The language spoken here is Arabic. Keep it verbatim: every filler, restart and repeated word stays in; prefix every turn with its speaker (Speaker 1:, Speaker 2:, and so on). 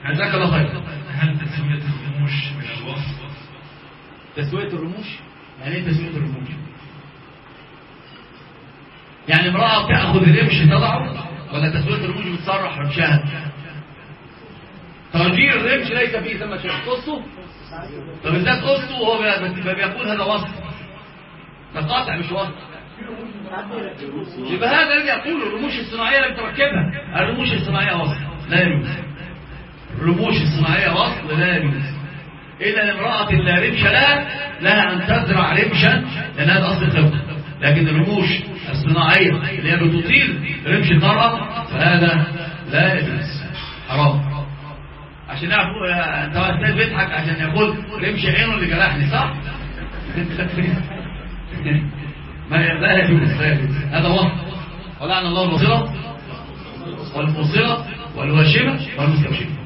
Speaker 1: جزاك الله خير.
Speaker 2: هل تسوية الرموش من الوصف؟
Speaker 1: تسوية الرموش يعني ايه تسوية الرموش؟ يعني امرأة تأخذ الرمش تضعه، ولا تسوية الرموش بتصرح رمشها؟ تغيير الرمش ليس فيه ثم شيء. قصته طب ازاي قصته وهو بيقول هذا وصف؟ ده قاطع مش وصف. يبقى هذا الذي يقول الرموش الصناعية لم تركبها. الرموش الصناعية وصف لا يجوز. الرموش الصناعية وصف لا يجوز. إذا امرأة لا رمش لها لها أن تزرع رمشا، لأن هذا أصل الخلق. لكن الرموش الصناعية اللي هي بتطيل رمش المرأة فهذا لا يجوز، حرام. عشان يعرفوا انت استاذ بيضحك عشان يقول رمش عينه اللي جرحني، صح؟ ما لا يجوز هذا وصف. ولعن الله البصيرة والمبصرة والواشمة والمستوشمة.